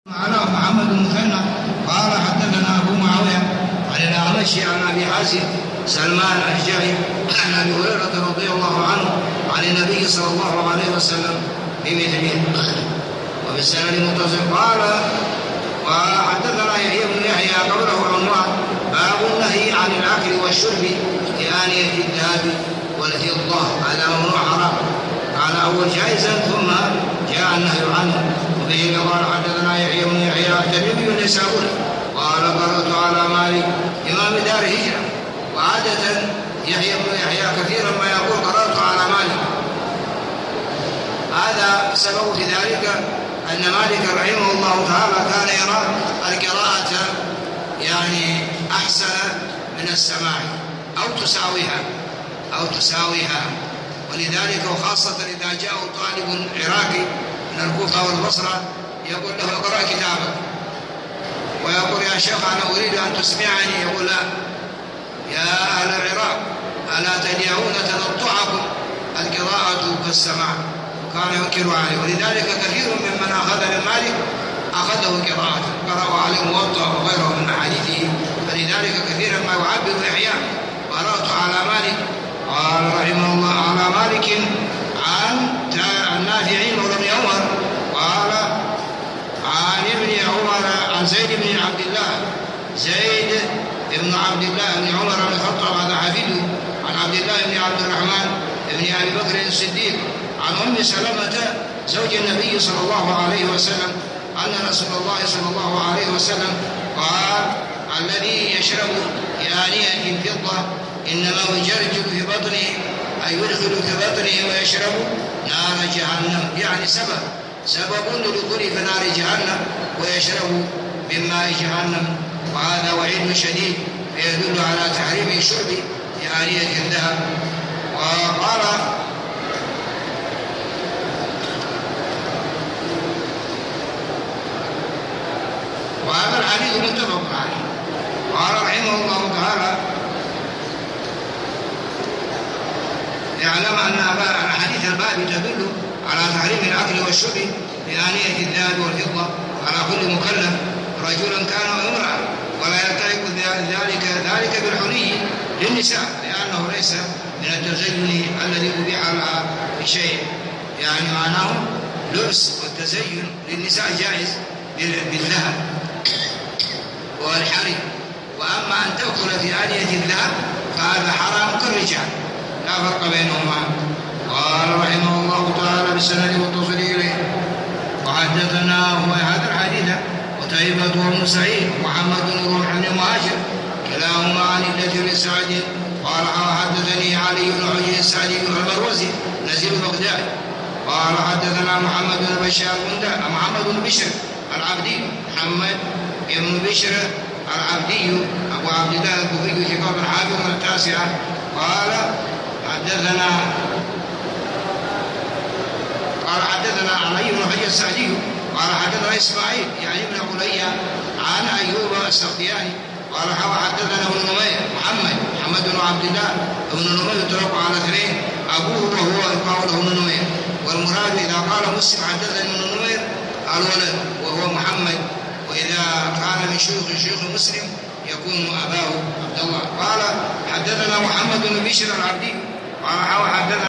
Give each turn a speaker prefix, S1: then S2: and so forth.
S1: على محمد المثنى قال حدثنا أبو معاوية عن الأعمش عن أبي حازم سلمان الأشجعي عن أبي هريرة رضي الله عنه عن النبي صلى الله عليه وسلم بمثله وبالسند المتصل قال وحدثنا يحيى بن يحيى قوله عنوان باب النهي عن الأكل والشرب بآنية الذهب والفضة هذا ممنوع حرام قال أول جائزا ثم جاء النهي عنه. وبه قال حدثنا يحيى بن يحيى التميمي النسابوري قال قرأت على مالك إمام دار هجرة. وعادة يحيى بن يحيى كثيرا ما يقول قرأت على مالك، هذا سبب في ذلك أن مالك رحمه الله تعالى كان يرى القراءة يعني أحسن من السماع أو تساويها ولذلك وخاصة إذا جاء طالب عراقي من الكوفة والبصرة يقول له اقرأ كتابك ويقول يا شيخ أنا أريد أن تسمعني، يقول لا يا أهل العراق ألا تدعون تنطعكم القراءة كالسماع، كان ينكر عليه. ولذلك كثير ممن أخذ من مالك أخذه قراءة قرأوا عليه موطأ وغيره من أحاديثه، فلذلك كثيرا ما يعبر إحياء قرأت على مالك قال رحمه الله على مالك عن النافع مولى بن عمر قال عن ابن عمر عن زيد بن عبد الله بن عمر بن الخطاب هذا حفيده عن عبد الله بن عبد الرحمن بن أبي بكر الصديق عن أم سلمة زوج النبي صلى الله عليه وسلم أن رسول الله صلى الله عليه وسلم قال الذي يشرب بآنية الفضة إنما يجرجر في بطنه أي يدخل في بطنه ويشرب نار جهنم، يعني سبب لدخول في نار جهنم ويشرب من ماء جهنم. وهذا وعيد شديد يدل على تحريم شرب بآنية الذهب. وهذا الحديث متفق عليه. قال رحمه الله تعالى يعلم أن حديث الباب تدل على تحريم الأكل والشرب بآنية الذهب والفضة على كل مكلف رجلا كان أو امرأة، ولا يلتحق ذلك بالحلي للنساء لأنه ليس من التزين الذي أبيح لها بشيء، يعني معناه لبس والتزين للنساء جائز بالذهب والحرير، وأما أن تأكل في آنية الذهب فهذا حرام كالرجال لا فرق بينهما. قال رحمه الله تعالى بالسند المتصل إليه وحدثنا هو هذا الحديث قتيبة بن سعيد محمد بن رمح بن مهاجر كلاهما عن ابنة لسعد قال حدثني علي بن حجر السعدي المروزي نزيل بغداد قال حدثنا محمد بن بشر العبدي أبو عبد الله الكوفي في قبر الحافظ من التاسعة قال حدثنا علي بن حجر السعدي قال حدثنا إسماعيل يعني ابن علي عن أيوب السختياني قال حدثنا ابن نمير محمد بن عبد الله ابن نمير يطلق على اثنين أبوه وهو يقال له ابن نمير، والمراد إذا قال مسلم حدثني ابن نمير الولد وهو محمد، وإذا كان من شيوخ مسلم يكون أباه عبد الله. قال حدثنا محمد بن بشر العبدي قال حدثنا